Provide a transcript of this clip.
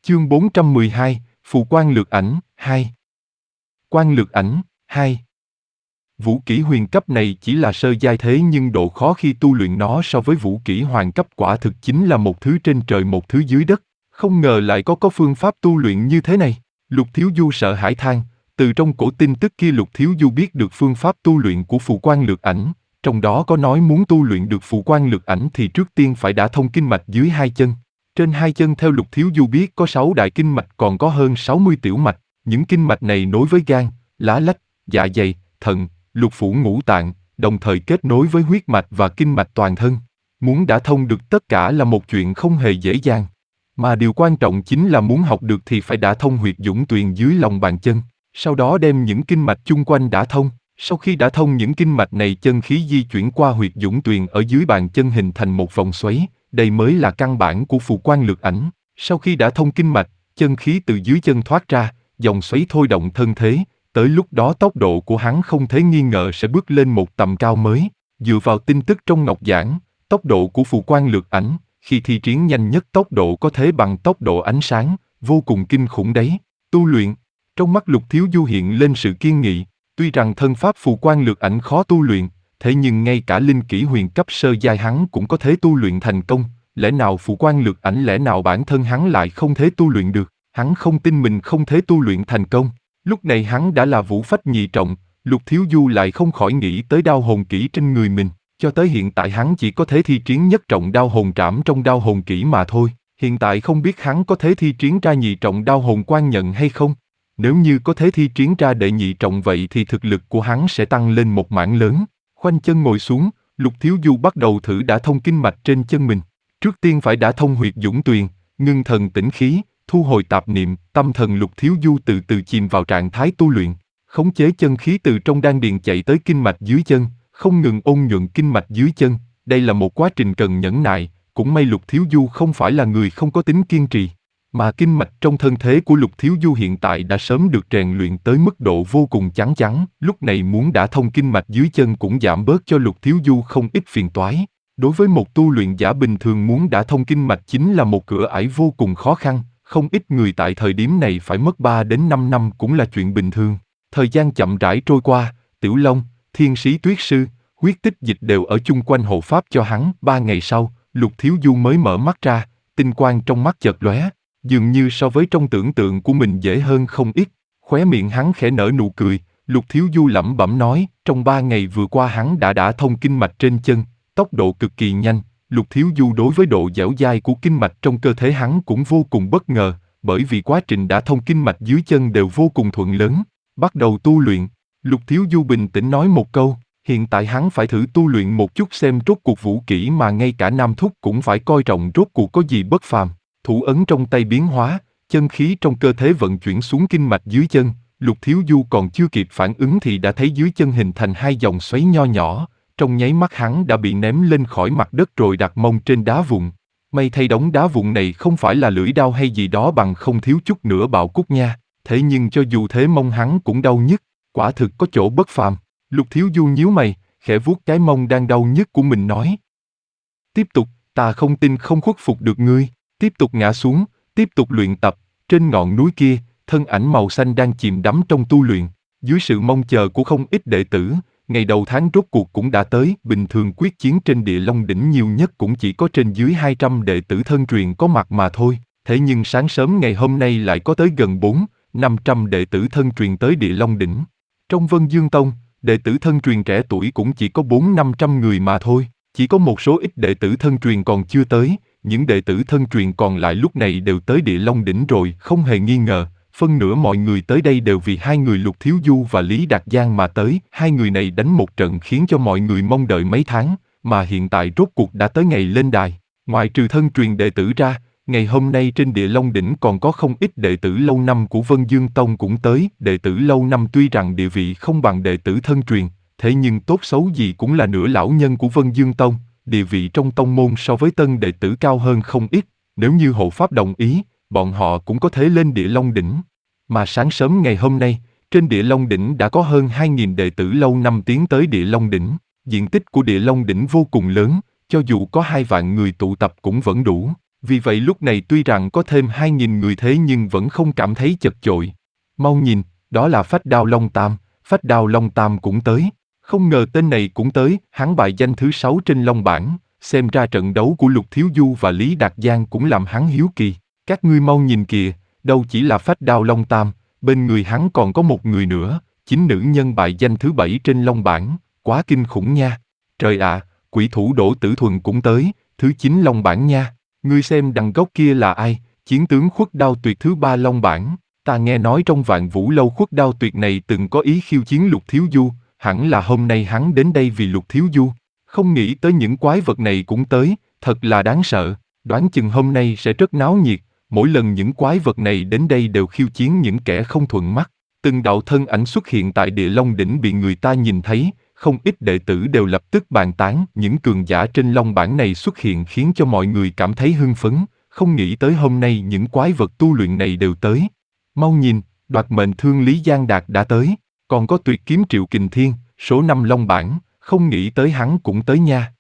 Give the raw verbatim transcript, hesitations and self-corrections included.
Chương bốn trăm mười hai, Phù Quan Lược Ảnh, hai. Quan Lược Ảnh, hai. Vũ kỹ huyền cấp này chỉ là sơ giai thế nhưng độ khó khi tu luyện nó so với vũ kỹ hoàng cấp quả thực chính là một thứ trên trời một thứ dưới đất. Không ngờ lại có có phương pháp tu luyện như thế này. Lục Thiếu Du sợ hãi than, từ trong cổ tin tức kia Lục Thiếu Du biết được phương pháp tu luyện của Phù Quan Lược Ảnh, trong đó có nói muốn tu luyện được Phù Quan Lược Ảnh thì trước tiên phải đả thông kinh mạch dưới hai chân. Trên hai chân theo Lục Thiếu Du biết có sáu đại kinh mạch còn có hơn sáu mươi tiểu mạch, những kinh mạch này nối với gan, lá lách, dạ dày, thận, lục phủ ngũ tạng, đồng thời kết nối với huyết mạch và kinh mạch toàn thân. Muốn đả thông được tất cả là một chuyện không hề dễ dàng. Mà điều quan trọng chính là muốn học được thì phải đả thông huyệt dũng tuyền dưới lòng bàn chân, sau đó đem những kinh mạch chung quanh đả thông. Sau khi đả thông những kinh mạch này chân khí di chuyển qua huyệt dũng tuyền ở dưới bàn chân hình thành một vòng xoáy, đây mới là căn bản của Phù Quan Lược Ảnh. Sau khi đả thông kinh mạch, chân khí từ dưới chân thoát ra, dòng xoáy thôi động thân thế, tới lúc đó tốc độ của hắn không thể nghi ngờ sẽ bước lên một tầm cao mới. Dựa vào tin tức trong ngọc giảng, tốc độ của Phù Quan Lược Ảnh, khi thi triển nhanh nhất tốc độ có thể bằng tốc độ ánh sáng, vô cùng kinh khủng đấy. Tu luyện, trong mắt Lục Thiếu Du hiện lên sự kiên nghị, tuy rằng thân pháp Phù Quan Lược Ảnh khó tu luyện, thế nhưng ngay cả linh kỹ huyền cấp sơ giai hắn cũng có thể tu luyện thành công, lẽ nào Phù Quan Lược Ảnh lẽ nào bản thân hắn lại không thể tu luyện được, hắn không tin mình không thể tu luyện thành công. Lúc này hắn đã là vũ phách nhị trọng, Lục Thiếu Du lại không khỏi nghĩ tới đao hồn kỹ trên người mình, cho tới hiện tại hắn chỉ có thể thi triển nhất trọng đao hồn trảm trong đao hồn kỹ mà thôi, hiện tại không biết hắn có thể thi triển ra nhị trọng đao hồn quan nhận hay không. Nếu như có thể thi triển ra đệ nhị trọng vậy thì thực lực của hắn sẽ tăng lên một mảng lớn. Khoanh chân ngồi xuống, Lục Thiếu Du bắt đầu thử đả thông kinh mạch trên chân mình. Trước tiên phải đả thông huyệt dũng tuyền, ngưng thần tĩnh khí, thu hồi tạp niệm, tâm thần Lục Thiếu Du từ từ chìm vào trạng thái tu luyện, khống chế chân khí từ trong đan điền chạy tới kinh mạch dưới chân, không ngừng ôn nhuận kinh mạch dưới chân. Đây là một quá trình cần nhẫn nại, cũng may Lục Thiếu Du không phải là người không có tính kiên trì, mà kinh mạch trong thân thế của Lục Thiếu Du hiện tại đã sớm được rèn luyện tới mức độ vô cùng chắn chắn, lúc này muốn đả thông kinh mạch dưới chân cũng giảm bớt cho Lục Thiếu Du không ít phiền toái. Đối với một tu luyện giả bình thường muốn đả thông kinh mạch chính là một cửa ải vô cùng khó khăn, không ít người tại thời điểm này phải mất ba đến năm năm cũng là chuyện bình thường. Thời gian chậm rãi trôi qua, Tiểu Long, Thiên Sĩ Tuyết Sư, Huyết Tích Dịch đều ở chung quanh hộ pháp cho hắn. Ba ngày sau, Lục Thiếu Du mới mở mắt ra, tinh quang trong mắt chợt lóe, dường như so với trong tưởng tượng của mình dễ hơn không ít. Khóe miệng hắn khẽ nở nụ cười, Lục Thiếu Du lẩm bẩm nói, trong ba ngày vừa qua hắn đã đả thông kinh mạch trên chân, tốc độ cực kỳ nhanh. Lục Thiếu Du đối với độ dẻo dai của kinh mạch trong cơ thể hắn cũng vô cùng bất ngờ, bởi vì quá trình đả thông kinh mạch dưới chân đều vô cùng thuận lớn. Bắt đầu tu luyện, Lục Thiếu Du bình tĩnh nói một câu, hiện tại hắn phải thử tu luyện một chút xem rốt cuộc vũ kỹ mà ngay cả Nam Thúc cũng phải coi trọng rốt cuộc có gì bất phàm. Thủ ấn trong tay biến hóa, chân khí trong cơ thể vận chuyển xuống kinh mạch dưới chân. Lục Thiếu Du còn chưa kịp phản ứng thì đã thấy dưới chân hình thành hai dòng xoáy nho nhỏ, trong nháy mắt hắn đã bị ném lên khỏi mặt đất rồi đặt mông trên đá vụn. May thay đống đá vụn này không phải là lưỡi dao hay gì đó bằng không thiếu chút nữa bạo cúc nha, thế nhưng cho dù thế mông hắn cũng đau nhức, quả thực có chỗ bất phàm. Lục Thiếu Du nhíu mày, khẽ vuốt cái mông đang đau nhức của mình nói: Tiếp tục, ta không tin không khuất phục được ngươi. Tiếp tục ngã xuống, tiếp tục luyện tập. Trên ngọn núi kia, thân ảnh màu xanh đang chìm đắm trong tu luyện. Dưới sự mong chờ của không ít đệ tử, ngày đầu tháng rốt cuộc cũng đã tới. Bình thường quyết chiến trên Địa Long đỉnh nhiều nhất cũng chỉ có trên dưới hai trăm đệ tử thân truyền có mặt mà thôi. Thế nhưng sáng sớm ngày hôm nay lại có tới gần bốn, năm trăm đệ tử thân truyền tới Địa Long đỉnh. Trong Vân Dương Tông, đệ tử thân truyền trẻ tuổi cũng chỉ có bốn, năm trăm người mà thôi. Chỉ có một số ít đệ tử thân truyền còn chưa tới. Những đệ tử thân truyền còn lại lúc này đều tới Địa Long đỉnh rồi, không hề nghi ngờ. Phân nửa mọi người tới đây đều vì hai người Lục Thiếu Du và Lý Đạt Giang mà tới. Hai người này đánh một trận khiến cho mọi người mong đợi mấy tháng, mà hiện tại rốt cuộc đã tới ngày lên đài. Ngoại trừ thân truyền đệ tử ra, ngày hôm nay trên Địa Long đỉnh còn có không ít đệ tử lâu năm của Vân Dương Tông cũng tới. Đệ tử lâu năm tuy rằng địa vị không bằng đệ tử thân truyền, thế nhưng tốt xấu gì cũng là nửa lão nhân của Vân Dương Tông. Địa vị trong tông môn so với tân đệ tử cao hơn không ít, nếu như hộ pháp đồng ý, bọn họ cũng có thể lên Địa Long đỉnh. Mà sáng sớm ngày hôm nay, trên Địa Long đỉnh đã có hơn hai nghìn đệ tử lâu năm tiến tới Địa Long đỉnh. Diện tích của Địa Long đỉnh vô cùng lớn, cho dù có hai vạn người tụ tập cũng vẫn đủ. Vì vậy lúc này tuy rằng có thêm hai nghìn người thế nhưng vẫn không cảm thấy chật chội. Mau nhìn, đó là Phách Đao Long Tam, Phách Đao Long Tam cũng tới. Không ngờ tên này cũng tới, hắn bài danh thứ sáu trên Long bảng, xem ra trận đấu của Lục Thiếu Du và Lý Đạt Giang cũng làm hắn hiếu kỳ. Các ngươi mau nhìn kìa, đâu chỉ là Phách Đao Long Tam, bên người hắn còn có một người nữa, chính nữ nhân bài danh thứ bảy trên Long bảng, quá kinh khủng nha. Trời ạ, quỷ thủ Đỗ Tử Thuần cũng tới, thứ chín Long bảng nha. Ngươi xem đằng góc kia là ai, chiến tướng Khuất Đao Tuyệt thứ ba Long bảng. Ta nghe nói trong Vạn Vũ Lâu Khuất Đao Tuyệt này từng có ý khiêu chiến Lục Thiếu Du, hẳn là hôm nay hắn đến đây vì Lục Thiếu Du. Không nghĩ tới những quái vật này cũng tới, thật là đáng sợ, đoán chừng hôm nay sẽ rất náo nhiệt, mỗi lần những quái vật này đến đây đều khiêu chiến những kẻ không thuận mắt. Từng đạo thân ảnh xuất hiện tại Địa Long Đỉnh bị người ta nhìn thấy, không ít đệ tử đều lập tức bàn tán, những cường giả trên Long bảng này xuất hiện khiến cho mọi người cảm thấy hưng phấn, không nghĩ tới hôm nay những quái vật tu luyện này đều tới. Mau nhìn, đoạt mệnh thương Lý Giang Đạt đã tới, còn có tuyệt kiếm Triệu Kình Thiên, số năm Long bảng, không nghĩ tới hắn cũng tới nha.